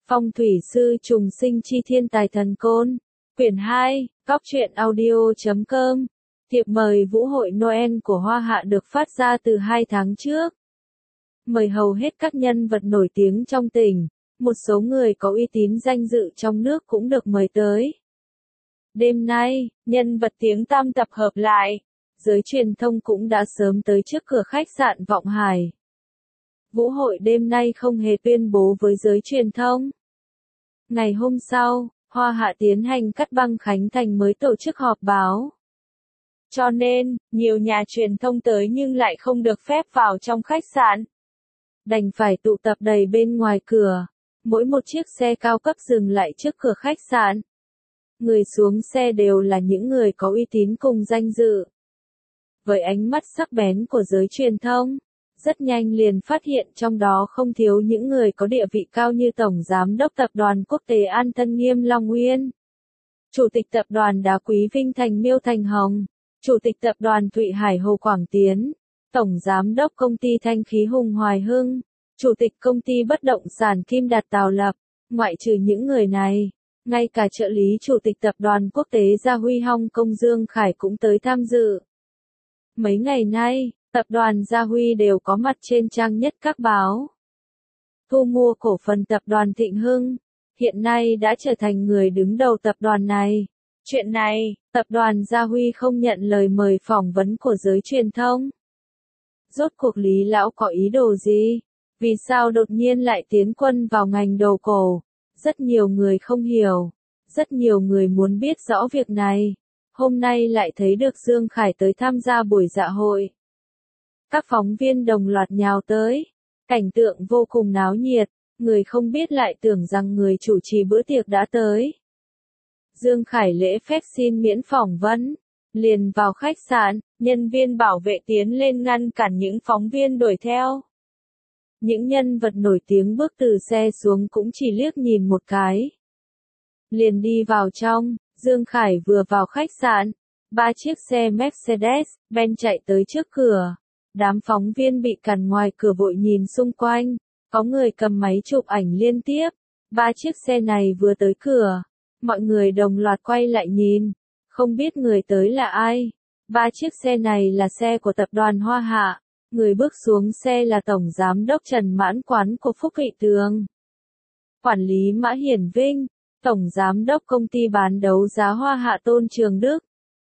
Phong thủy sư trùng sinh chi thiên tài thần côn. Quyển 2, Cóc truyện audio.com. Thiệp mời vũ hội Noel của Hoa Hạ được phát ra từ 2 tháng trước. Mời hầu hết các nhân vật nổi tiếng trong tỉnh, một số người có uy tín danh dự trong nước cũng được mời tới. Đêm nay, nhân vật tiếng tăm tập hợp lại. Giới truyền thông cũng đã sớm tới trước cửa khách sạn Vọng Hải. Vũ hội đêm nay không hề tuyên bố với giới truyền thông. Ngày hôm sau, Hoa Hạ tiến hành cắt băng khánh thành mới tổ chức họp báo. Cho nên, nhiều nhà truyền thông tới nhưng lại không được phép vào trong khách sạn. Đành phải tụ tập đầy bên ngoài cửa. Mỗi một chiếc xe cao cấp dừng lại trước cửa khách sạn. Người xuống xe đều là những người có uy tín cùng danh dự. Với ánh mắt sắc bén của giới truyền thông, rất nhanh liền phát hiện trong đó không thiếu những người có địa vị cao như Tổng Giám đốc Tập đoàn Quốc tế An Tân Nghiêm Long Uyên, Chủ tịch Tập đoàn Đá Quý Vinh Thành Miêu Thành Hồng, Chủ tịch Tập đoàn Thụy Hải Hồ Quảng Tiến, Tổng Giám đốc Công ty Thanh khí Hùng Hoài Hưng, Chủ tịch Công ty Bất động sản Kim Đạt Tào Lập. Ngoại trừ những người này, ngay cả trợ lý Chủ tịch Tập đoàn Quốc tế Gia Huy Hong Kong Dương Khải cũng tới tham dự. Mấy ngày nay, Tập đoàn Gia Huy đều có mặt trên trang nhất các báo. Thu mua cổ phần Tập đoàn Thịnh Hưng, hiện nay đã trở thành người đứng đầu tập đoàn này. Chuyện này, Tập đoàn Gia Huy không nhận lời mời phỏng vấn của giới truyền thông. Rốt cuộc Lý Lão có ý đồ gì? Vì sao đột nhiên lại tiến quân vào ngành đồ cổ? Rất nhiều người không hiểu. Rất nhiều người muốn biết rõ việc này. Hôm nay lại thấy được Dương Khải tới tham gia buổi dạ hội. Các phóng viên đồng loạt nhào tới. Cảnh tượng vô cùng náo nhiệt. Người không biết lại tưởng rằng người chủ trì bữa tiệc đã tới. Dương Khải lễ phép xin miễn phỏng vấn. Liền vào khách sạn, nhân viên bảo vệ tiến lên ngăn cản những phóng viên đuổi theo. Những nhân vật nổi tiếng bước từ xe xuống cũng chỉ liếc nhìn một cái. Liền đi vào trong. Dương Khải vừa vào khách sạn, 3 chiếc xe Mercedes-Benz chạy tới trước cửa. Đám phóng viên bị cản ngoài cửa vội nhìn xung quanh, có người cầm máy chụp ảnh liên tiếp. 3 chiếc xe này vừa tới cửa, mọi người đồng loạt quay lại nhìn, không biết người tới là ai. 3 chiếc xe này là xe của tập đoàn Hoa Hạ, người bước xuống xe là Tổng Giám đốc Trần Mãn Quán của Phúc Vị Tường. Quản lý Mã Hiển Vinh, Tổng Giám đốc Công ty bán đấu giá Hoa Hạ Tôn Trường Đức.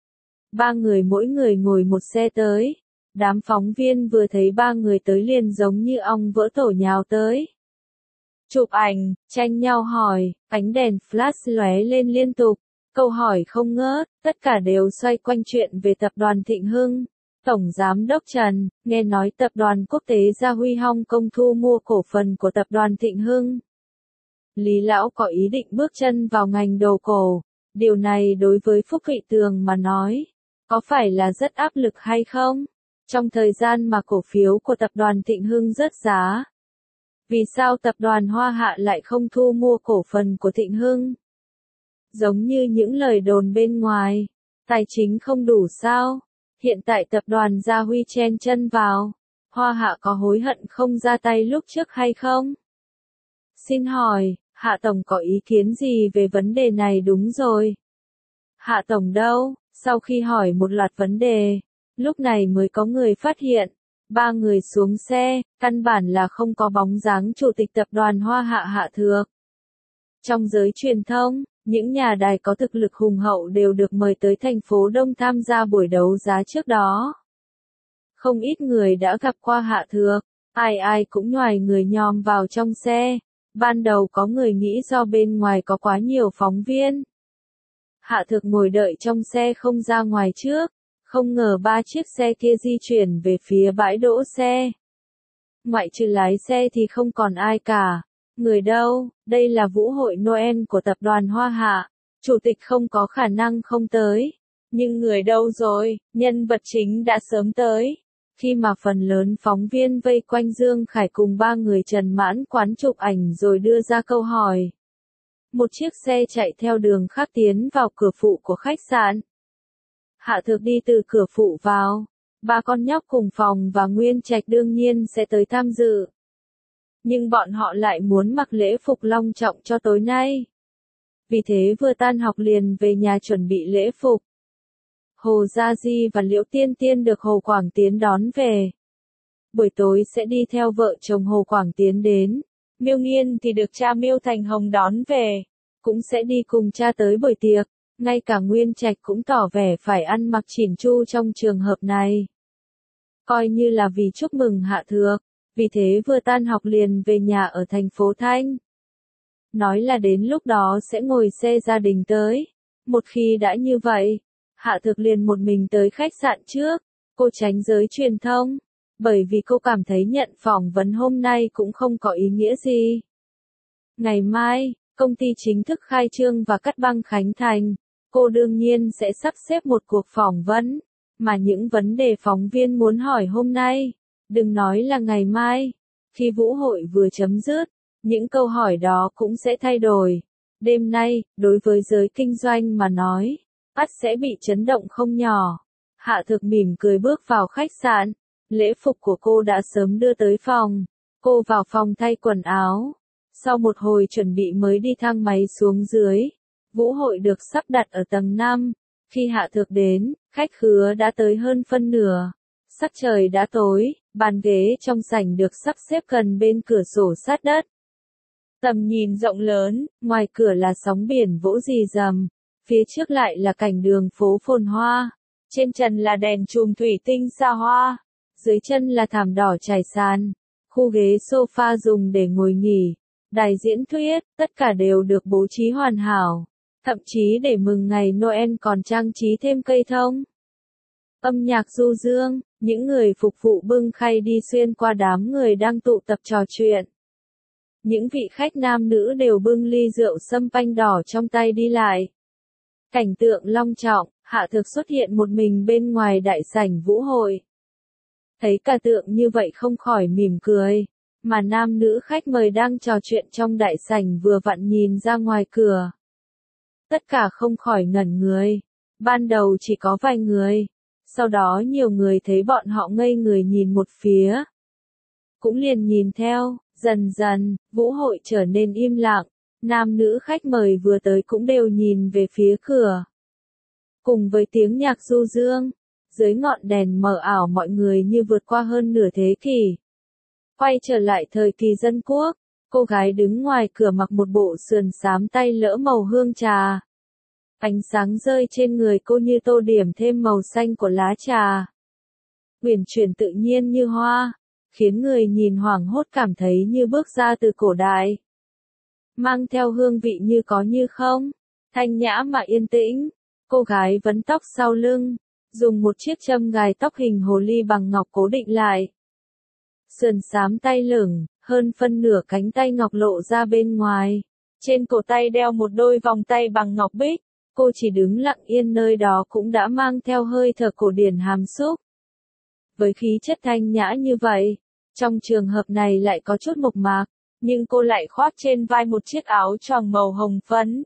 3 người mỗi người ngồi một xe tới. Đám phóng viên vừa thấy 3 người tới liền giống như ong vỡ tổ nhào tới. Chụp ảnh, tranh nhau hỏi, ánh đèn flash lóe lên liên tục. Câu hỏi không ngớt, tất cả đều xoay quanh chuyện về tập đoàn Thịnh Hưng. Tổng Giám đốc Trần, nghe nói tập đoàn Quốc tế Gia Huy Hong Kong thu mua cổ phần của tập đoàn Thịnh Hưng. Lý Lão có ý định bước chân vào ngành đồ cổ. Điều này đối với Phúc Vị Tường mà nói, có phải là rất áp lực hay không? Trong thời gian mà cổ phiếu của tập đoàn Thịnh Hưng rớt giá, vì sao tập đoàn Hoa Hạ lại không thu mua cổ phần của Thịnh Hưng? Giống như những lời đồn bên ngoài, tài chính không đủ sao? Hiện tại tập đoàn Gia Huy chen chân vào, Hoa Hạ có hối hận không ra tay lúc trước hay không? Xin hỏi, Hạ Tổng có ý kiến gì về vấn đề này? Đúng rồi. Hạ Tổng đâu? Sau khi hỏi một loạt vấn đề, lúc này mới có người phát hiện, 3 người xuống xe, căn bản là không có bóng dáng Chủ tịch Tập đoàn Hoa Hạ Hạ Thược. Trong giới truyền thông, những nhà đài có thực lực hùng hậu đều được mời tới thành phố Đông tham gia buổi đấu giá trước đó. Không ít người đã gặp qua Hạ Thược, ai cũng nhoài người nhòm vào trong xe. Ban đầu có người nghĩ do bên ngoài có quá nhiều phóng viên. Hạ Thược ngồi đợi trong xe không ra ngoài trước, không ngờ 3 chiếc xe kia di chuyển về phía bãi đỗ xe. Ngoại trừ lái xe thì không còn ai cả. Người đâu? Đây là vũ hội Noel của tập đoàn Hoa Hạ. Chủ tịch không có khả năng không tới. Nhưng người đâu rồi? Nhân vật chính đã sớm tới. Khi mà phần lớn phóng viên vây quanh Dương Khải cùng 3 người Trần Mãn Quán chụp ảnh rồi đưa ra câu hỏi. Một chiếc xe chạy theo đường khác tiến vào cửa phụ của khách sạn. Hạ Thược đi từ cửa phụ vào. 3 con nhóc cùng phòng và Nguyên Trạch đương nhiên sẽ tới tham dự. nhưng bọn họ lại muốn mặc lễ phục long trọng cho tối nay. Vì thế vừa tan học liền về nhà chuẩn bị lễ phục. Hồ Gia Di và Liễu Tiên Tiên được Hồ Quảng Tiến đón về. Buổi tối sẽ đi theo vợ chồng Hồ Quảng Tiến đến. Miêu Nghiên thì được cha Miêu Thành Hồng đón về, cũng sẽ đi cùng cha tới buổi tiệc. Ngay cả Nguyên Trạch cũng tỏ vẻ phải ăn mặc chỉn chu trong trường hợp này. Coi như là vì chúc mừng Hạ Thược, vì thế vừa tan học liền về nhà ở thành phố Thanh. Nói là đến lúc đó sẽ ngồi xe gia đình tới. Một khi đã như vậy, Hạ Thược liền một mình tới khách sạn trước, cô tránh giới truyền thông, bởi vì cô cảm thấy nhận phỏng vấn hôm nay cũng không có ý nghĩa gì. Ngày mai, công ty chính thức khai trương và cắt băng khánh thành, cô đương nhiên sẽ sắp xếp một cuộc phỏng vấn, mà những vấn đề phóng viên muốn hỏi hôm nay, đừng nói là ngày mai, khi vũ hội vừa chấm dứt, những câu hỏi đó cũng sẽ thay đổi. Đêm nay, đối với giới kinh doanh mà nói, ắt sẽ bị chấn động không nhỏ. Hạ Thược mỉm cười bước vào khách sạn, lễ phục của cô đã sớm đưa tới phòng. Cô vào phòng thay quần áo. Sau một hồi chuẩn bị mới đi thang máy xuống dưới. Vũ hội được sắp đặt ở tầng 5. Khi Hạ Thược đến, khách khứa đã tới hơn phân nửa. Sắc trời đã tối, bàn ghế trong sảnh được sắp xếp gần bên cửa sổ sát đất. Tầm nhìn rộng lớn, ngoài cửa là sóng biển vỗ rì rầm, phía trước lại là cảnh đường phố phồn hoa, trên trần là đèn chùm thủy tinh xa hoa, dưới chân là thảm đỏ trải sàn, khu ghế sofa dùng để ngồi nghỉ, đài diễn thuyết, tất cả đều được bố trí hoàn hảo, thậm chí để mừng ngày Noel còn trang trí thêm cây thông. Âm nhạc du dương, những người phục vụ bưng khay đi xuyên qua đám người đang tụ tập trò chuyện. Những vị khách nam nữ đều bưng ly rượu sâm panh đỏ trong tay đi lại. Cảnh tượng long trọng, Hạ Thược xuất hiện một mình bên ngoài đại sảnh vũ hội. Thấy cả tượng như vậy không khỏi mỉm cười, mà nam nữ khách mời đang trò chuyện trong đại sảnh vừa vặn nhìn ra ngoài cửa. Tất cả không khỏi ngẩn người, ban đầu chỉ có vài người, sau đó nhiều người thấy bọn họ ngây người nhìn một phía. Cũng liền nhìn theo, dần dần, vũ hội trở nên im lặng, nam nữ khách mời vừa tới cũng đều nhìn về phía cửa. Cùng với tiếng nhạc du dương, dưới ngọn đèn mờ ảo mọi người như vượt qua hơn nửa thế kỷ. Quay trở lại thời kỳ dân quốc, cô gái đứng ngoài cửa mặc một bộ sườn xám tay lỡ màu hương trà. Ánh sáng rơi trên người cô như tô điểm thêm màu xanh của lá trà. Uyển chuyển tự nhiên như hoa, khiến người nhìn hoảng hốt cảm thấy như bước ra từ cổ đại. Mang theo hương vị như có như không, thanh nhã mà yên tĩnh, cô gái vấn tóc sau lưng, dùng một chiếc châm gài tóc hình hồ ly bằng ngọc cố định lại. Sườn xám tay lửng, hơn phân nửa cánh tay ngọc lộ ra bên ngoài. Trên cổ tay đeo một đôi vòng tay bằng ngọc bích, cô chỉ đứng lặng yên nơi đó cũng đã mang theo hơi thở cổ điển hàm xúc. Với khí chất thanh nhã như vậy, trong trường hợp này lại có chút mộc mạc, nhưng cô lại khoác trên vai một chiếc áo choàng màu hồng phấn.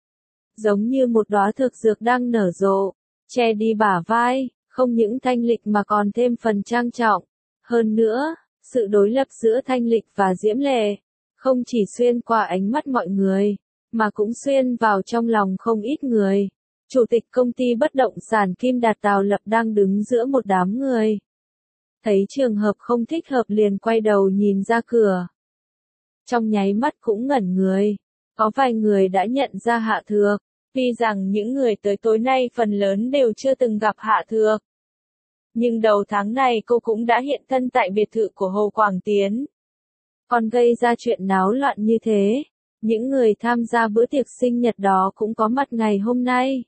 Giống như một đóa thực dược đang nở rộ, che đi bả vai, không những thanh lịch mà còn thêm phần trang trọng. Hơn nữa, sự đối lập giữa thanh lịch và diễm lệ, không chỉ xuyên qua ánh mắt mọi người, mà cũng xuyên vào trong lòng không ít người. Chủ tịch công ty bất động sản Kim Đạt Tào Lập đang đứng giữa một đám người. Thấy trường hợp không thích hợp liền quay đầu nhìn ra cửa. Trong nháy mắt cũng ngẩn người. Có vài người đã nhận ra Hạ Thược, tuy rằng những người tới tối nay phần lớn đều chưa từng gặp Hạ Thược. Nhưng đầu tháng này cô cũng đã hiện thân tại biệt thự của Hồ Quảng Tiến. Còn gây ra chuyện náo loạn như thế, những người tham gia bữa tiệc sinh nhật đó cũng có mặt ngày hôm nay.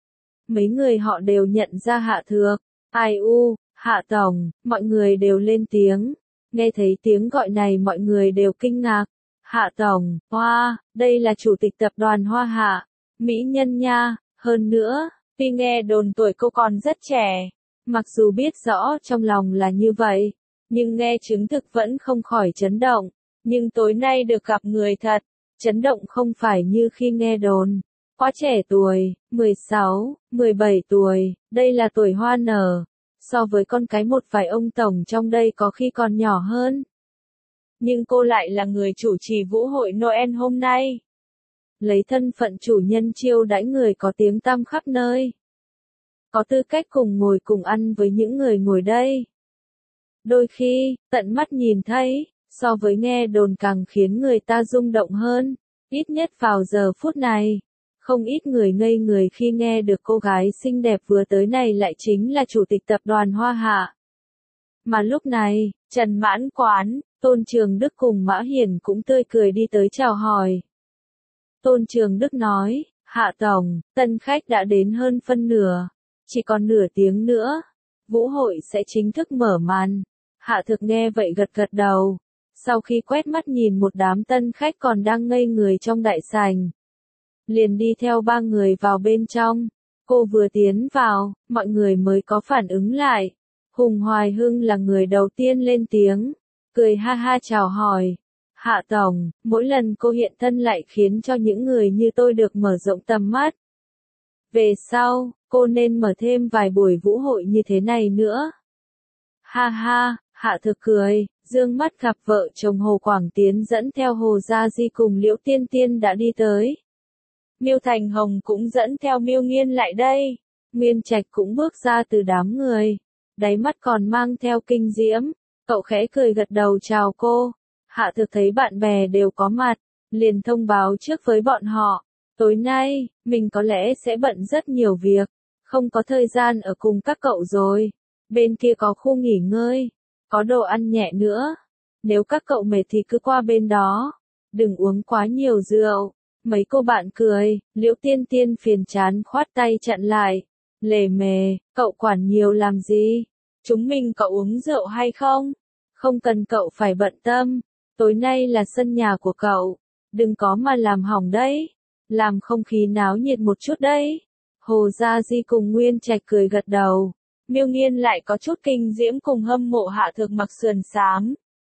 Mấy người họ đều nhận ra Hạ Thược. Ai u, Hạ Tổng, mọi người đều lên tiếng. Nghe thấy tiếng gọi này mọi người đều kinh ngạc. Hạ Tổng, Hoa, đây là chủ tịch tập đoàn Hoa Hạ, mỹ nhân nha, hơn nữa, tuy nghe đồn tuổi cô còn rất trẻ, mặc dù biết rõ trong lòng là như vậy, nhưng nghe chứng thực vẫn không khỏi chấn động, nhưng tối nay được gặp người thật, chấn động không phải như khi nghe đồn. Quá trẻ tuổi, 16, 17 tuổi, đây là tuổi hoa nở, so với con cái một vài ông tổng trong đây có khi còn nhỏ hơn. nhưng cô lại là người chủ trì vũ hội Noel hôm nay. Lấy thân phận chủ nhân chiêu đãi người có tiếng tăm khắp nơi. Có tư cách cùng ngồi cùng ăn với những người ngồi đây. Đôi khi, tận mắt nhìn thấy, so với nghe đồn càng khiến người ta rung động hơn. Ít nhất vào giờ phút này, không ít người ngây người khi nghe được cô gái xinh đẹp vừa tới này lại chính là chủ tịch tập đoàn Hoa Hạ. Mà lúc này, Trần Mãn Quán, Tôn Trường Đức cùng Mã Hiển cũng tươi cười đi tới chào hỏi. Tôn Trường Đức nói, Hạ Tổng, tân khách đã đến hơn phân nửa, chỉ còn nửa tiếng nữa, vũ hội sẽ chính thức mở màn. Hạ Thực nghe vậy gật gật đầu, sau khi quét mắt nhìn một đám tân khách còn đang ngây người trong đại sảnh, liền đi theo ba người vào bên trong. Cô vừa tiến vào, mọi người mới có phản ứng lại. Hùng Hoài Hưng là người đầu tiên lên tiếng, cười ha ha chào hỏi. Hạ Tổng, mỗi lần cô hiện thân lại khiến cho những người như tôi được mở rộng tầm mắt. Về sau, cô nên mở thêm vài buổi vũ hội như thế này nữa. Ha ha, Hạ Thực cười, dương mắt gặp vợ chồng Hồ Quảng Tiến dẫn theo Hồ Gia Di cùng Liễu Tiên Tiên đã đi tới. Miêu Thành Hồng cũng dẫn theo Miêu Nghiên lại đây. Nguyên Trạch cũng bước ra từ đám người, đáy mắt còn mang theo kinh diễm. Cậu khẽ cười gật đầu chào cô. Hạ Thực thấy bạn bè đều có mặt, liền thông báo trước với bọn họ. Tối nay, mình có lẽ sẽ bận rất nhiều việc, không có thời gian ở cùng các cậu rồi. Bên kia có khu nghỉ ngơi, có đồ ăn nhẹ nữa. Nếu các cậu mệt thì cứ qua bên đó, đừng uống quá nhiều rượu. Mấy cô bạn cười, Liễu Tiên Tiên phiền chán khoát tay chặn lại. Lề mề, cậu quản nhiều làm gì? Chúng mình cậu uống rượu hay không? Không cần cậu phải bận tâm. Tối nay là sân nhà của cậu, đừng có mà làm hỏng đấy. Làm không khí náo nhiệt một chút đấy. Hồ Gia Di cùng Nguyên Trạch cười gật đầu. Miêu Nghiên lại có chút kinh diễm cùng hâm mộ Hạ Thực mặc sườn xám.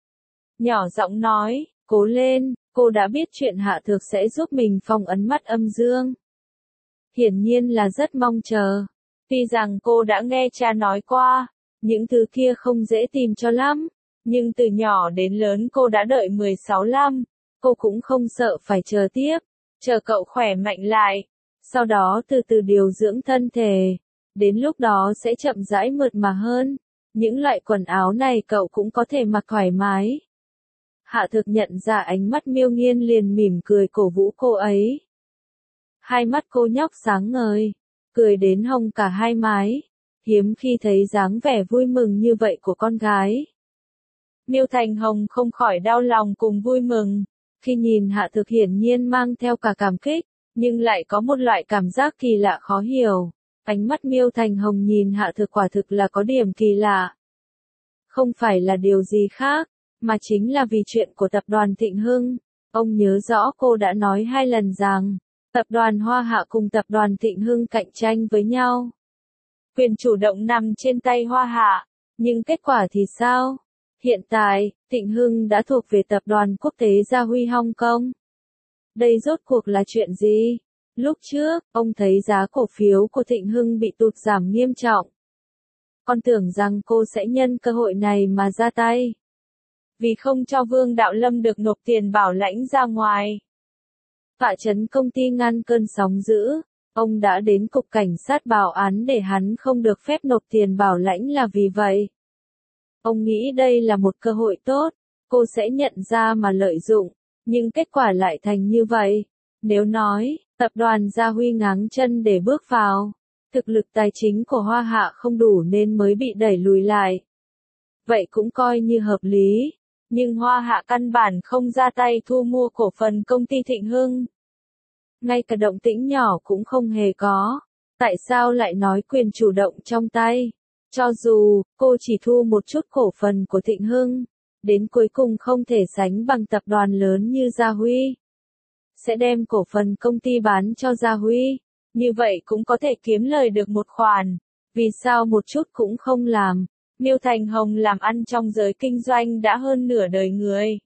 Nhỏ giọng nói, cố lên, cô đã biết chuyện Hạ Thực sẽ giúp mình phong ấn mắt âm dương. Hiển nhiên là rất mong chờ. Tuy rằng cô đã nghe cha nói qua, những thứ kia không dễ tìm cho lắm. Nhưng từ nhỏ đến lớn cô đã đợi 16 năm, cô cũng không sợ phải chờ tiếp, chờ cậu khỏe mạnh lại, sau đó từ từ điều dưỡng thân thể, đến lúc đó sẽ chậm rãi mượt mà hơn, những loại quần áo này cậu cũng có thể mặc thoải mái. Hạ Thực nhận ra ánh mắt Miêu Nghiên liền mỉm cười cổ vũ cô ấy. Hai mắt cô nhóc sáng ngời, cười đến hồng cả hai mái, hiếm khi thấy dáng vẻ vui mừng như vậy của con gái. Miêu Thành Hồng không khỏi đau lòng cùng vui mừng, khi nhìn Hạ Thực hiển nhiên mang theo cả cảm kích, nhưng lại có một loại cảm giác kỳ lạ khó hiểu. Ánh mắt Miêu Thành Hồng nhìn Hạ Thực quả thực là có điểm kỳ lạ. Không phải là điều gì khác, mà chính là vì chuyện của tập đoàn Thịnh Hưng. Ông nhớ rõ cô đã nói 2 lần rằng, tập đoàn Hoa Hạ cùng tập đoàn Thịnh Hưng cạnh tranh với nhau. Quyền chủ động nằm trên tay Hoa Hạ, nhưng kết quả thì sao? Hiện tại, Thịnh Hưng đã thuộc về tập đoàn quốc tế Gia Huy Hong Kong. Đây rốt cuộc là chuyện gì? Lúc trước, ông thấy giá cổ phiếu của Thịnh Hưng bị tụt giảm nghiêm trọng. Con tưởng rằng cô sẽ nhân cơ hội này mà ra tay. Vì không cho Vương Đạo Lâm được nộp tiền bảo lãnh ra ngoài. Tọa trấn công ty ngăn cơn sóng dữ, ông đã đến cục cảnh sát báo án để hắn không được phép nộp tiền bảo lãnh là vì vậy. Ông nghĩ đây là một cơ hội tốt, cô sẽ nhận ra mà lợi dụng, nhưng kết quả lại thành như vậy. Nếu nói, tập đoàn Gia Huy ngáng chân để bước vào, thực lực tài chính của Hoa Hạ không đủ nên mới bị đẩy lùi lại. Vậy cũng coi như hợp lý, nhưng Hoa Hạ căn bản không ra tay thu mua cổ phần công ty Thịnh Hưng. Ngay cả động tĩnh nhỏ cũng không hề có, tại sao lại nói quyền chủ động trong tay? Cho dù, cô chỉ thu một chút cổ phần của Thịnh Hưng, đến cuối cùng không thể sánh bằng tập đoàn lớn như Gia Huy. Sẽ đem cổ phần công ty bán cho Gia Huy, như vậy cũng có thể kiếm lời được một khoản. Vì sao một chút cũng không làm? Miêu Thành Hồng làm ăn trong giới kinh doanh đã hơn nửa đời người.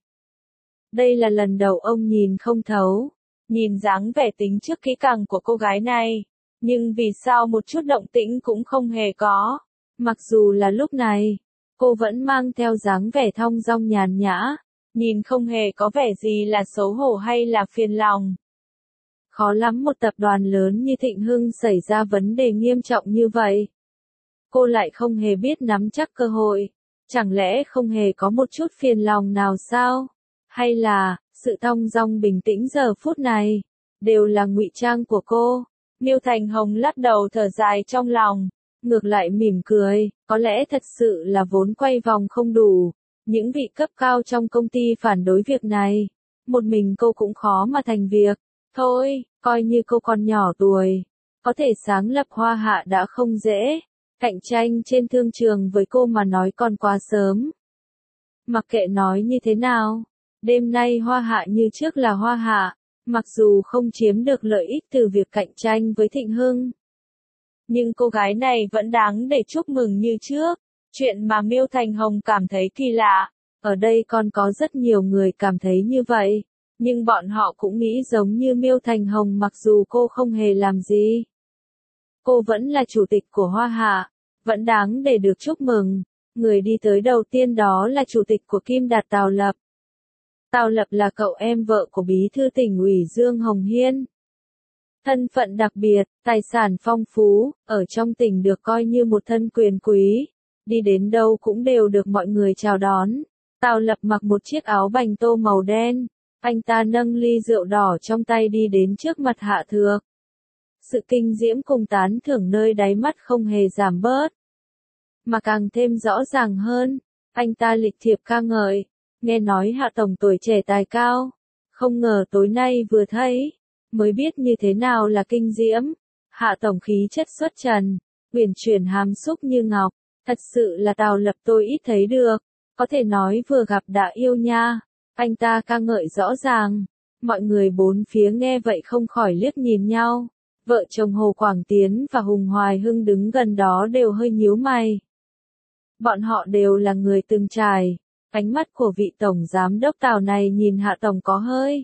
Đây là lần đầu ông nhìn không thấu, nhìn dáng vẻ tính trước kỹ càng của cô gái này, nhưng vì sao một chút động tĩnh cũng không hề có? Mặc dù là lúc này, cô vẫn mang theo dáng vẻ thong dong nhàn nhã, nhìn không hề có vẻ gì là xấu hổ hay là phiền lòng. Khó lắm một tập đoàn lớn như Thịnh Hưng xảy ra vấn đề nghiêm trọng như vậy. Cô lại không hề biết nắm chắc cơ hội. Chẳng lẽ không hề có một chút phiền lòng nào sao? Hay là, sự thong dong bình tĩnh giờ phút này, đều là ngụy trang của cô? Miêu Thành Hồng lắc đầu thở dài trong lòng, ngược lại mỉm cười, có lẽ thật sự là vốn quay vòng không đủ. Những vị cấp cao trong công ty phản đối việc này. Một mình cô cũng khó mà thành việc. Thôi, coi như cô còn nhỏ tuổi. Có thể sáng lập Hoa Hạ đã không dễ. Cạnh tranh trên thương trường với cô mà nói còn quá sớm. Mặc kệ nói như thế nào, đêm nay Hoa Hạ như trước là Hoa Hạ, mặc dù không chiếm được lợi ích từ việc cạnh tranh với Thịnh Hưng. Nhưng cô gái này vẫn đáng để chúc mừng như trước. Chuyện mà Miêu Thành Hồng cảm thấy kỳ lạ, ở đây còn có rất nhiều người cảm thấy như vậy, nhưng bọn họ cũng nghĩ giống như Miêu Thành Hồng mặc dù cô không hề làm gì. Cô vẫn là chủ tịch của Hoa Hạ, vẫn đáng để được chúc mừng. Người đi tới đầu tiên đó là chủ tịch của Kim Đạt Tào Lập. Tào Lập là cậu em vợ của Bí thư Tỉnh ủy Dương Hồng Hiên. Thân phận đặc biệt, tài sản phong phú, ở trong tỉnh được coi như một thân quyền quý. Đi đến đâu cũng đều được mọi người chào đón. Tào Lập mặc một chiếc áo bành tô màu đen. Anh ta nâng ly rượu đỏ trong tay đi đến trước mặt Hạ Thược. Sự kinh diễm cùng tán thưởng nơi đáy mắt không hề giảm bớt, mà càng thêm rõ ràng hơn. Anh ta lịch thiệp ca ngợi, nghe nói Hạ Tổng tuổi trẻ tài cao. Không ngờ tối nay vừa thấy, mới biết như thế nào là kinh diễm. Hạ Tổng khí chất xuất trần, uyển chuyển hàm xúc như ngọc. Thật sự là Tào Lập tôi ít thấy được, có thể nói vừa gặp đã yêu nha. Anh ta ca ngợi rõ ràng, mọi người bốn phía nghe vậy không khỏi liếc nhìn nhau. Vợ chồng Hồ Quảng Tiến và Hùng Hoài Hưng đứng gần đó đều hơi nhíu mày. Bọn họ đều là người từng trải, ánh mắt của vị Tổng Giám đốc Tào này nhìn Hạ Tổng có hơi.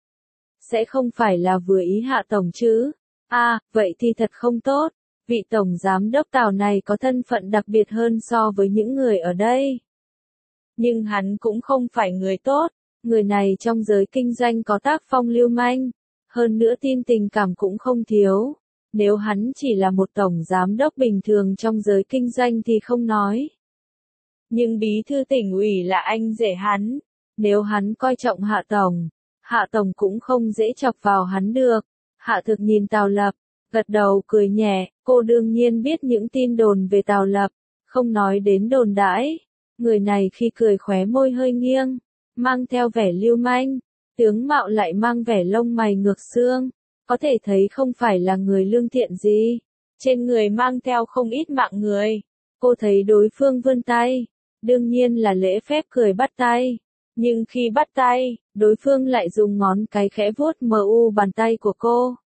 Sẽ không phải là vừa ý Hạ Tổng chứ? Vậy thì thật không tốt. Vị Tổng Giám đốc Tào này có thân phận đặc biệt hơn so với những người ở đây. Nhưng hắn cũng không phải người tốt, người này trong giới kinh doanh có tác phong lưu manh, hơn nữa tin tình cảm cũng không thiếu. Nếu hắn chỉ là một Tổng Giám đốc bình thường trong giới kinh doanh thì không nói. Nhưng Bí thư Tỉnh ủy là anh rể hắn, nếu hắn coi trọng Hạ Tổng cũng không dễ chọc vào hắn được. Hạ Thực nhìn Tào Lập, gật đầu cười nhẹ, cô đương nhiên biết những tin đồn về Tào Lập, không nói đến đồn đãi. Người này khi cười khóe môi hơi nghiêng, mang theo vẻ lưu manh, tướng mạo lại mang vẻ lông mày ngược xương, có thể thấy không phải là người lương thiện gì. Trên người mang theo không ít mạng người. Cô thấy đối phương vươn tay, đương nhiên là lễ phép cười bắt tay. Nhưng khi bắt tay, đối phương lại dùng ngón cái khẽ vuốt bàn tay của cô.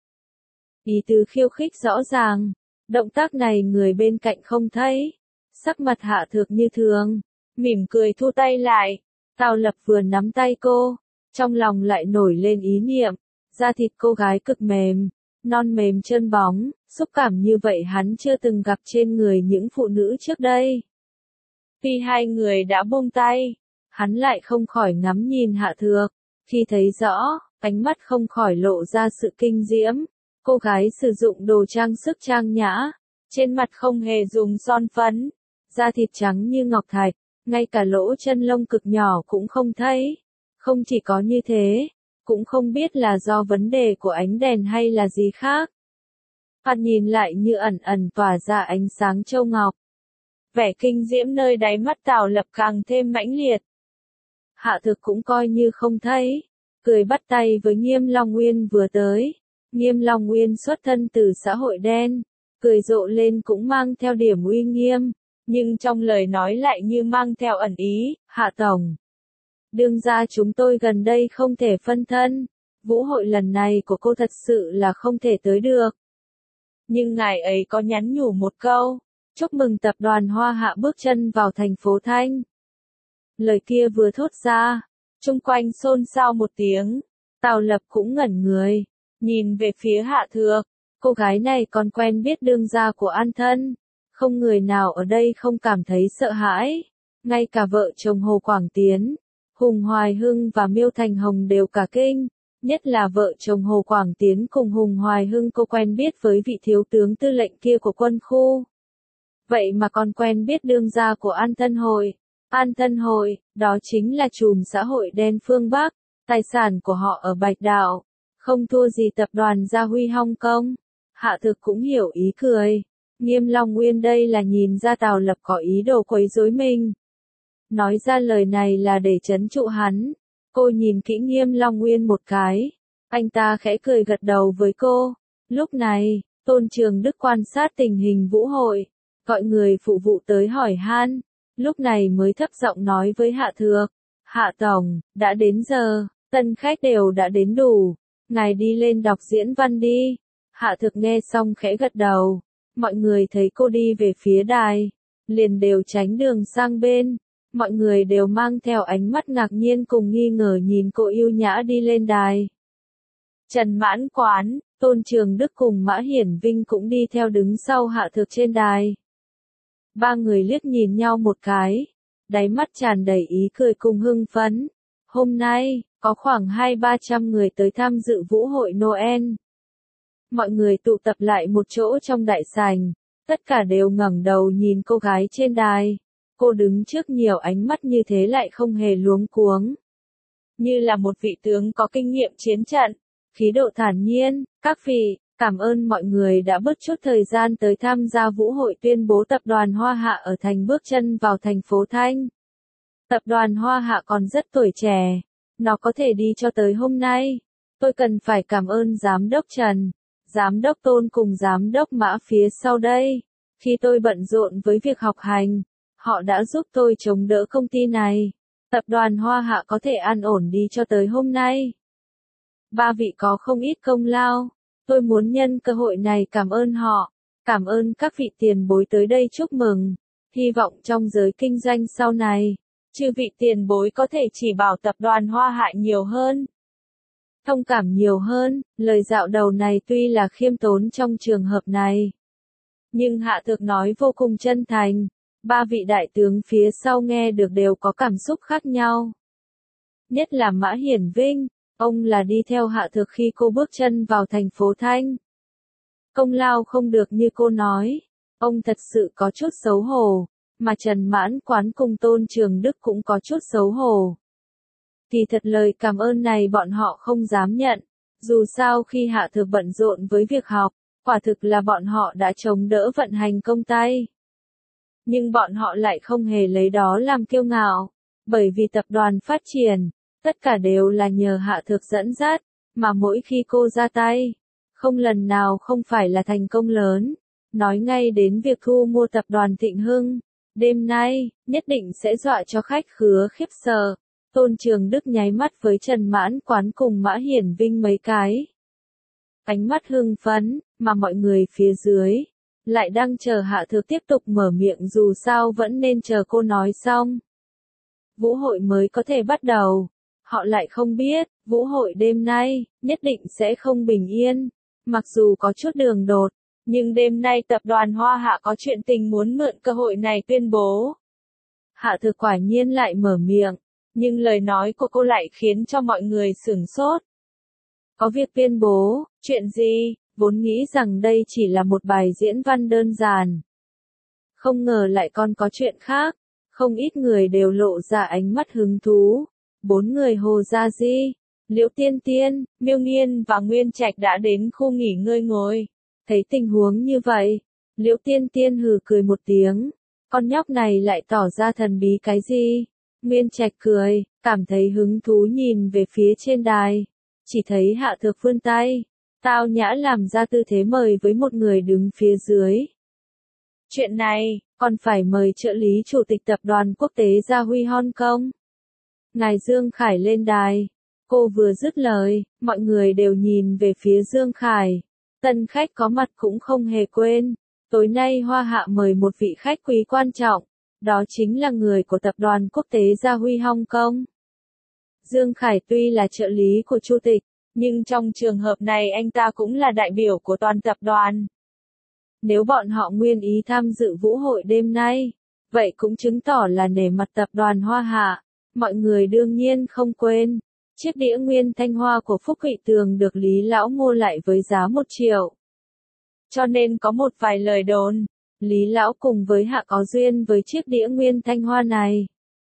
Ý tứ khiêu khích rõ ràng, động tác này người bên cạnh không thấy. Sắc mặt Hạ Thược như thường, mỉm cười thu tay lại. Tào Lập vừa nắm tay cô, trong lòng lại nổi lên ý niệm, da thịt cô gái cực mềm, non mềm chân bóng, xúc cảm như vậy hắn chưa từng gặp trên người những phụ nữ trước đây. Khi hai người đã buông tay, hắn lại không khỏi ngắm nhìn Hạ Thược, khi thấy rõ, ánh mắt không khỏi lộ ra sự kinh diễm. Cô gái sử dụng đồ trang sức trang nhã, trên mặt không hề dùng son phấn, da thịt trắng như ngọc thạch, ngay cả lỗ chân lông cực nhỏ cũng không thấy. Không chỉ có như thế, cũng không biết là do vấn đề của ánh đèn hay là gì khác. Thoạt nhìn lại như ẩn ẩn tỏa ra ánh sáng châu ngọc. Vẻ kinh diễm nơi đáy mắt Tào Lập càng thêm mãnh liệt. Hạ Thực cũng coi như không thấy, cười bắt tay với Nghiêm Long Uyên vừa tới. Nghiêm Long Uyên xuất thân từ xã hội đen, cười rộ lên cũng mang theo điểm uy nghiêm, nhưng trong lời nói lại như mang theo ẩn ý. Hạ Tổng, đương gia chúng tôi gần đây không thể phân thân, vũ hội lần này của cô thật sự là không thể tới được. Nhưng ngài ấy có nhắn nhủ một câu, chúc mừng tập đoàn Hoa Hạ bước chân vào thành phố Thanh. Lời kia vừa thốt ra, chung quanh xôn xao một tiếng. Tào Lập cũng ngẩn người, nhìn về phía Hạ Thược. Cô gái này còn quen biết đương gia của An Thân, không người nào ở đây không cảm thấy sợ hãi. Ngay cả vợ chồng Hồ Quảng Tiến, Hùng Hoài Hưng và Miêu Thành Hồng đều cả kinh, nhất là vợ chồng Hồ Quảng Tiến cùng Hùng Hoài Hưng cô quen biết với vị thiếu tướng tư lệnh kia của quân khu. Vậy mà còn quen biết đương gia của An Tân Hội. An Tân Hội, đó chính là chùm xã hội đen phương Bắc, tài sản của họ ở Bạch Đạo, không thua gì tập đoàn Gia Huy Hong Kong. Hạ Thực cũng hiểu ý cười. Nghiêm Long Nguyên đây là nhìn ra Tào Lập có ý đồ quấy rối mình. Nói ra lời này là để trấn trụ hắn. Cô nhìn kỹ Nghiêm Long Nguyên một cái. Anh ta khẽ cười gật đầu với cô. Lúc này, Tôn Trường Đức quan sát tình hình vũ hội, gọi người phụ vụ tới hỏi han. Lúc này mới thấp giọng nói với Hạ Thược. Hạ Tổng, đã đến giờ, tân khách đều đã đến đủ. Ngài đi lên đọc diễn văn đi. Hạ Thực nghe xong khẽ gật đầu. Mọi người thấy cô đi về phía đài, liền đều tránh đường sang bên. Mọi người đều mang theo ánh mắt ngạc nhiên cùng nghi ngờ nhìn cô yêu nhã đi lên đài. Trần Mãn Quán, Tôn Trường Đức cùng Mã Hiển Vinh cũng đi theo đứng sau Hạ Thực trên đài. Ba người liếc nhìn nhau một cái, đáy mắt tràn đầy ý cười cùng hưng phấn. Hôm nay, có khoảng 200-300 người tới tham dự vũ hội Noel. Mọi người tụ tập lại một chỗ trong đại sảnh, tất cả đều ngẩng đầu nhìn cô gái trên đài. Cô đứng trước nhiều ánh mắt như thế lại không hề luống cuống. Như là một vị tướng có kinh nghiệm chiến trận, khí độ thản nhiên. Các vị, cảm ơn mọi người đã bớt chút thời gian tới tham gia vũ hội tuyên bố tập đoàn Hoa Hạ ở thành bước chân vào thành phố Thanh. Tập đoàn Hoa Hạ còn rất tuổi trẻ, nó có thể đi cho tới hôm nay. Tôi cần phải cảm ơn Giám đốc Trần, Giám đốc Tôn cùng Giám đốc Mã phía sau đây. Khi tôi bận rộn với việc học hành, họ đã giúp tôi chống đỡ công ty này. Tập đoàn Hoa Hạ có thể an ổn đi cho tới hôm nay. Ba vị có không ít công lao. Tôi muốn nhân cơ hội này cảm ơn họ. Cảm ơn các vị tiền bối tới đây chúc mừng. Hy vọng trong giới kinh doanh sau này, chư vị tiền bối có thể chỉ bảo tập đoàn Hoa Hạ nhiều hơn, thông cảm nhiều hơn. Lời dạo đầu này tuy là khiêm tốn trong trường hợp này, nhưng Hạ Thực nói vô cùng chân thành. Ba vị đại tướng phía sau nghe được đều có cảm xúc khác nhau. Nhất là Mã Hiển Vinh, ông là đi theo Hạ Thực khi cô bước chân vào thành phố Thanh. Công lao không được như cô nói, ông thật sự có chút xấu hổ, mà Trần Mãn Quán cùng Tôn Trường Đức cũng có chút xấu hổ. Kỳ thật lời cảm ơn này bọn họ không dám nhận, dù sao khi Hạ Thực bận rộn với việc học, quả thực là bọn họ đã chống đỡ vận hành công tay. Nhưng bọn họ lại không hề lấy đó làm kiêu ngạo, bởi vì tập đoàn phát triển, tất cả đều là nhờ Hạ Thực dẫn dắt, mà mỗi khi cô ra tay, không lần nào không phải là thành công lớn. Nói ngay đến việc thu mua tập đoàn Thịnh Hưng, đêm nay, nhất định sẽ dọa cho khách khứa khiếp sợ. Tôn Trường Đức nháy mắt với Trần Mãn Quán cùng Mã Hiển Vinh mấy cái. Ánh mắt hưng phấn, mà mọi người phía dưới lại đang chờ Hạ Thực tiếp tục mở miệng, dù sao vẫn nên chờ cô nói xong. Vũ hội mới có thể bắt đầu. Họ lại không biết, vũ hội đêm nay, nhất định sẽ không bình yên. Mặc dù có chút đường đột, nhưng đêm nay tập đoàn Hoa Hạ có chuyện tình muốn mượn cơ hội này tuyên bố. Hạ Thực quả nhiên lại mở miệng, nhưng lời nói của cô lại khiến cho mọi người sửng sốt. Có việc tuyên bố, chuyện gì? Vốn nghĩ rằng đây chỉ là một bài diễn văn đơn giản. Không ngờ lại còn có chuyện khác. Không ít người đều lộ ra ánh mắt hứng thú. 4 người Hồ Gia Di, Liễu Tiên Tiên, Miêu Nghiên và Nguyên Trạch đã đến khu nghỉ ngơi ngồi. Thấy tình huống như vậy, Liễu Tiên Tiên hừ cười một tiếng. Con nhóc này lại tỏ ra thần bí cái gì? Nguyên Trạch cười, cảm thấy hứng thú nhìn về phía trên đài. Chỉ thấy Hạ Thực vươn tay, tao nhã làm ra tư thế mời với một người đứng phía dưới. Chuyện này, còn phải mời trợ lý chủ tịch tập đoàn quốc tế Gia Huy Hong Kong. Ngài Dương Khải lên đài. Cô vừa dứt lời, mọi người đều nhìn về phía Dương Khải. Tân khách có mặt cũng không hề quên. Tối nay Hoa Hạ mời một vị khách quý quan trọng. Đó chính là người của tập đoàn quốc tế Gia Huy Hong Kong. Dương Khải tuy là trợ lý của chủ tịch, nhưng trong trường hợp này anh ta cũng là đại biểu của toàn tập đoàn. Nếu bọn họ nguyên ý tham dự vũ hội đêm nay, vậy cũng chứng tỏ là nể mặt tập đoàn Hoa Hạ. mọi người đương nhiên không quên. Chiếc đĩa nguyên thanh hoa của Phúc Hụy Tường được Lý Lão mua lại với giá 1 triệu. Cho nên có một vài lời đồn, Lý Lão cùng với Hạ có duyên với chiếc đĩa nguyên thanh hoa này.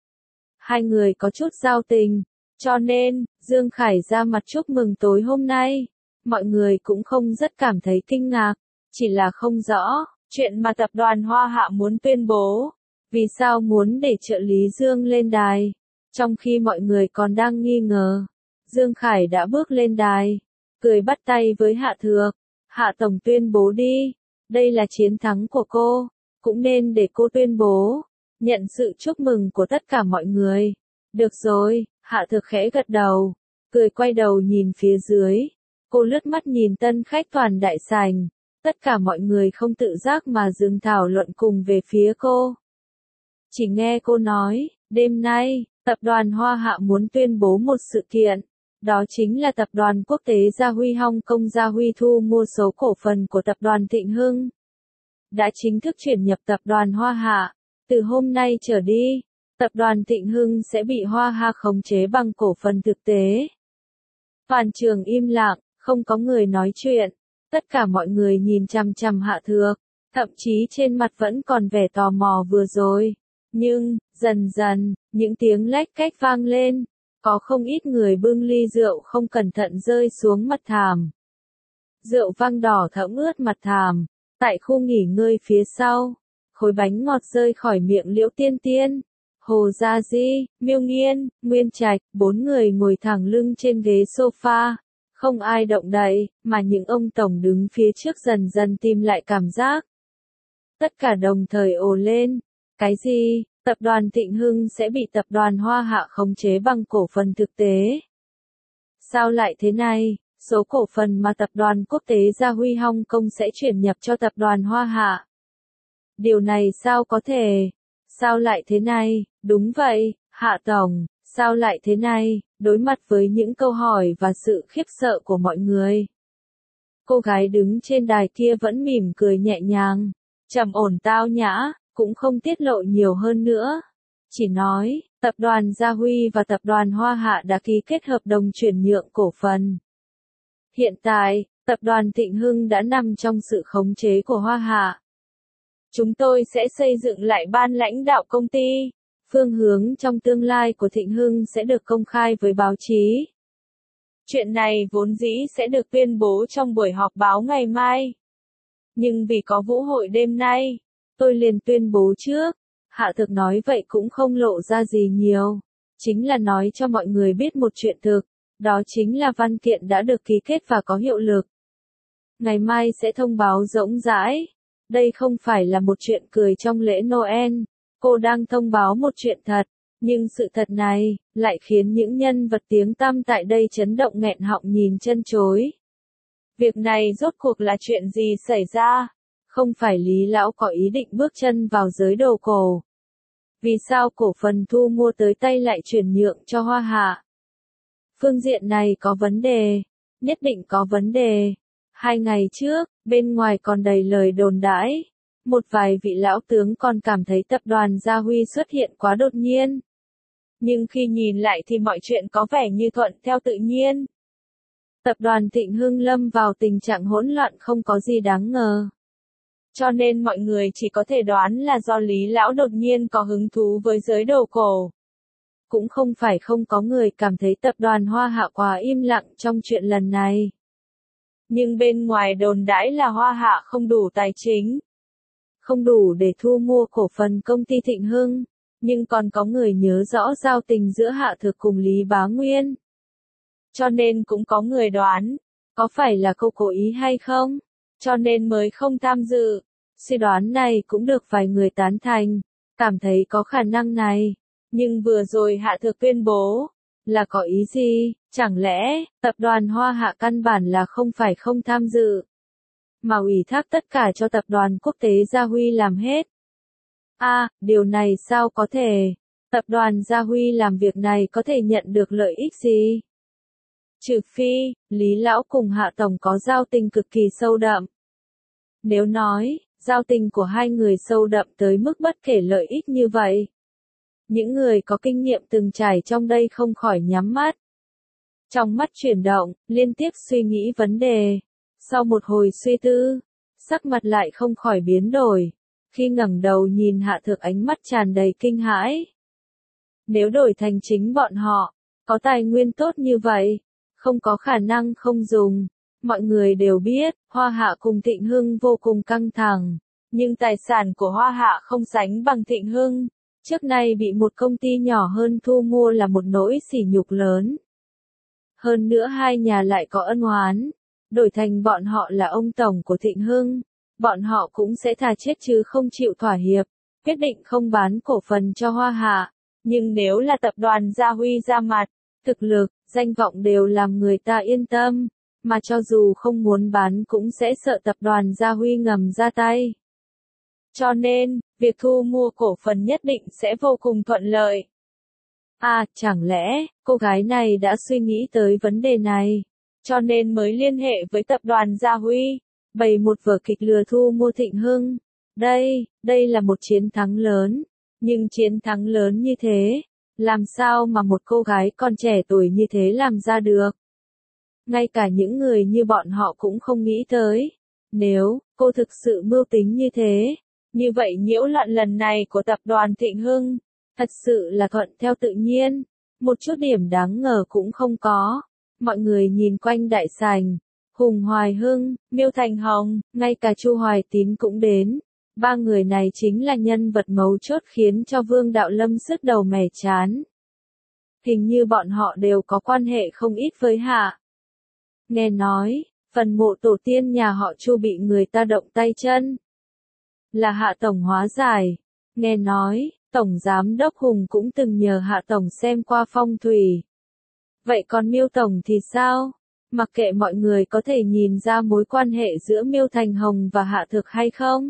Hai người có chút giao tình, cho nên, Dương Khải ra mặt chúc mừng tối hôm nay. Mọi người cũng không rất cảm thấy kinh ngạc, chỉ là không rõ, chuyện mà tập đoàn Hoa Hạ muốn tuyên bố. Vì sao muốn để trợ lý Dương lên đài? Trong khi mọi người còn đang nghi ngờ, Dương Khải đã bước lên đài, cười bắt tay với Hạ Thược. Hạ Tổng tuyên bố đi, đây là chiến thắng của cô, cũng nên để cô tuyên bố, nhận sự chúc mừng của tất cả mọi người. Được rồi, Hạ Thược khẽ gật đầu, cười quay đầu nhìn phía dưới. Cô lướt mắt nhìn tân khách toàn đại sảnh, tất cả mọi người không tự giác mà dừng thảo luận cùng về phía cô. Chỉ nghe cô nói, đêm nay, tập đoàn Hoa Hạ muốn tuyên bố một sự kiện. Đó chính là tập đoàn quốc tế Gia Huy Hong Kong Gia Huy thu mua số cổ phần của tập đoàn Thịnh Hưng. Đã chính thức chuyển nhập tập đoàn Hoa Hạ. Từ hôm nay trở đi, tập đoàn Thịnh Hưng sẽ bị Hoa Hạ khống chế bằng cổ phần thực tế. Toàn trường im lặng, không có người nói chuyện. Tất cả mọi người nhìn chằm chằm Hạ Thược, thậm chí trên mặt vẫn còn vẻ tò mò vừa rồi. Nhưng, dần dần, những tiếng lách cách vang lên. Có không ít người bưng ly rượu không cẩn thận rơi xuống mặt thảm. Rượu vang đỏ thẫm ướt mặt thảm. Tại khu nghỉ ngơi phía sau, khối bánh ngọt rơi khỏi miệng Liễu Tiên Tiên. Hồ Gia Di, Miêu Nghiên, Nguyên Trạch, 4 người ngồi thẳng lưng trên ghế sofa. Không ai động đậy, mà những ông tổng đứng phía trước dần dần tìm lại cảm giác. Tất cả đồng thời ồ lên. Cái gì? Tập đoàn Thịnh Hưng sẽ bị tập đoàn Hoa Hạ khống chế bằng cổ phần thực tế. Sao lại thế này? Số cổ phần mà tập đoàn quốc tế Gia Huy Hong Kong sẽ chuyển nhập cho tập đoàn Hoa Hạ. Điều này sao có thể? Sao lại thế này? Đúng vậy, Hạ Tổng, sao lại thế này? Đối mặt với những câu hỏi và sự khiếp sợ của mọi người. Cô gái đứng trên đài kia vẫn mỉm cười nhẹ nhàng, trầm ổn tao nhã. Cũng không tiết lộ nhiều hơn nữa. Chỉ nói, tập đoàn Gia Huy và tập đoàn Hoa Hạ đã ký kết hợp đồng chuyển nhượng cổ phần. Hiện tại, tập đoàn Thịnh Hưng đã nằm trong sự khống chế của Hoa Hạ. Chúng tôi sẽ xây dựng lại ban lãnh đạo công ty. Phương hướng trong tương lai của Thịnh Hưng sẽ được công khai với báo chí. Chuyện này vốn dĩ sẽ được tuyên bố trong buổi họp báo ngày mai. Nhưng vì có vũ hội đêm nay, tôi liền tuyên bố trước. Hạ Thực nói vậy cũng không lộ ra gì nhiều. Chính là nói cho mọi người biết một chuyện thực. Đó chính là văn kiện đã được ký kết và có hiệu lực. Ngày mai sẽ thông báo rộng rãi. Đây không phải là một chuyện cười trong lễ Noel. Cô đang thông báo một chuyện thật. Nhưng sự thật này, lại khiến những nhân vật tiếng tăm tại đây chấn động nghẹn họng nhìn chân chối. Việc này rốt cuộc là chuyện gì xảy ra? Không phải Lý Lão có ý định bước chân vào giới đồ cổ. Vì sao cổ phần thu mua tới tay lại chuyển nhượng cho Hoa Hạ? Phương diện này có vấn đề. Nhất định có vấn đề. 2 ngày trước, bên ngoài còn đầy lời đồn đãi. Một vài vị lão tướng còn cảm thấy tập đoàn Gia Huy xuất hiện quá đột nhiên. Nhưng khi nhìn lại thì mọi chuyện có vẻ như thuận theo tự nhiên. Tập đoàn Thịnh Hưng lâm vào tình trạng hỗn loạn không có gì đáng ngờ. Cho nên mọi người chỉ có thể đoán là do Lý Lão đột nhiên có hứng thú với giới đồ cổ. Cũng không phải không có người cảm thấy tập đoàn Hoa Hạ quá im lặng trong chuyện lần này. Nhưng bên ngoài đồn đãi là Hoa Hạ không đủ tài chính. Không đủ để thu mua cổ phần công ty Thịnh Hưng. Nhưng còn có người nhớ rõ giao tình giữa Hạ Thực cùng Lý Bá Nguyên. Cho nên cũng có người đoán, có phải là cô cố ý hay không? Cho nên mới không tham dự. Suy đoán này cũng được vài người tán thành, cảm thấy có khả năng này. Nhưng vừa rồi Hạ Thực tuyên bố, là có ý gì? Chẳng lẽ, tập đoàn Hoa Hạ căn bản là không phải không tham dự, mà ủy thác tất cả cho tập đoàn quốc tế Gia Huy làm hết? Điều này sao có thể? Tập đoàn Gia Huy làm việc này có thể nhận được lợi ích gì? Trừ phi, Lý Lão cùng Hạ Tổng có giao tình cực kỳ sâu đậm. Nếu nói, giao tình của hai người sâu đậm tới mức bất kể lợi ích như vậy, Những người có kinh nghiệm từng trải trong đây không khỏi nhắm mắt. Trong mắt chuyển động, liên tiếp suy nghĩ vấn đề. Sau một hồi suy tư, sắc mặt lại không khỏi biến đổi. Khi ngẩng đầu nhìn Hạ Thược ánh mắt tràn đầy kinh hãi. Nếu đổi thành chính bọn họ, có tài nguyên tốt như vậy, không có khả năng không dùng. Mọi người đều biết, Hoa Hạ cùng Thịnh Hưng vô cùng căng thẳng. Nhưng tài sản của Hoa Hạ không sánh bằng Thịnh Hưng. Trước nay bị một công ty nhỏ hơn thu mua là một nỗi sỉ nhục lớn. Hơn nữa hai nhà lại có ân oán. Đổi thành bọn họ là ông tổng của Thịnh Hưng. Bọn họ cũng sẽ thà chết chứ không chịu thỏa hiệp. Quyết định không bán cổ phần cho Hoa Hạ. Nhưng nếu là tập đoàn Gia Huy ra mặt, thực lực, danh vọng đều làm người ta yên tâm. Mà cho dù không muốn bán cũng sẽ sợ tập đoàn Gia Huy ngầm ra tay. Cho nên, việc thu mua cổ phần nhất định sẽ vô cùng thuận lợi. À, chẳng lẽ, cô gái này đã suy nghĩ tới vấn đề này, cho nên mới liên hệ với tập đoàn Gia Huy, bày một vở kịch lừa thu mua Thịnh Hưng. Đây là một chiến thắng lớn, nhưng chiến thắng lớn như thế, làm sao mà một cô gái còn trẻ tuổi như thế làm ra được? Ngay cả những người như bọn họ cũng không nghĩ tới. Nếu cô thực sự mưu tính như thế, như vậy nhiễu loạn lần này của tập đoàn Thịnh Hưng, thật sự là thuận theo tự nhiên, một chút điểm đáng ngờ cũng không có. Mọi người nhìn quanh đại sảnh, Hùng Hoài Hưng, Miêu Thành Hồng, ngay cả Chu Hoài Tín cũng đến. Ba người này chính là nhân vật mấu chốt khiến cho Vương Đạo Lâm sứt đầu mẻ trán. Hình như bọn họ đều có quan hệ không ít với Hạ. Nghe nói, phần mộ tổ tiên nhà họ Chu bị người ta động tay chân. Là Hạ Tổng hóa giải. Nghe nói, Tổng Giám Đốc Hùng cũng từng nhờ Hạ Tổng xem qua phong thủy. Vậy còn Miêu Tổng thì sao? Mặc kệ mọi người có thể nhìn ra mối quan hệ giữa Miêu Thành Hồng và Hạ Thược hay không?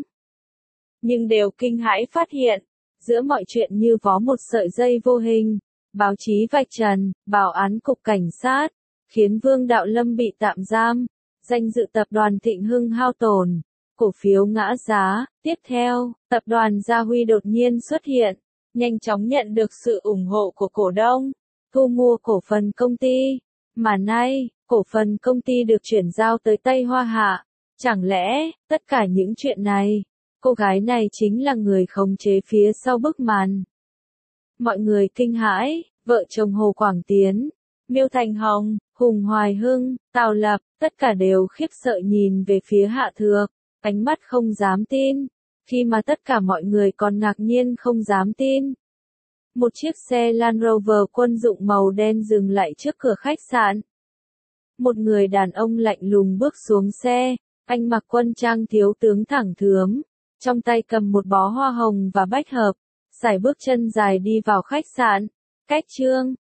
Nhưng đều kinh hãi phát hiện, giữa mọi chuyện như vó một sợi dây vô hình, báo chí vạch trần, bảo án cục cảnh sát, khiến Vương Đạo Lâm bị tạm giam, danh dự tập đoàn Thịnh Hưng hao tổn, cổ phiếu ngã giá. Tiếp theo, tập đoàn Gia Huy đột nhiên xuất hiện, nhanh chóng nhận được sự ủng hộ của cổ đông, thu mua cổ phần công ty. Mà nay, cổ phần công ty được chuyển giao tới Tây Hoa Hạ. Chẳng lẽ, tất cả những chuyện này, cô gái này chính là người khống chế phía sau bức màn? Mọi người kinh hãi, vợ chồng Hồ Quảng Tiến, Miêu Thành Hồng, Hùng Hoài Hưng, Tào Lập, tất cả đều khiếp sợ nhìn về phía Hạ Thược, ánh mắt không dám tin, khi mà tất cả mọi người còn ngạc nhiên không dám tin. Một chiếc xe Land Rover quân dụng màu đen dừng lại trước cửa khách sạn. Một người đàn ông lạnh lùng bước xuống xe, anh mặc quân trang thiếu tướng thẳng thướm, trong tay cầm một bó hoa hồng và bách hợp, sải bước chân dài đi vào khách sạn. Cách chương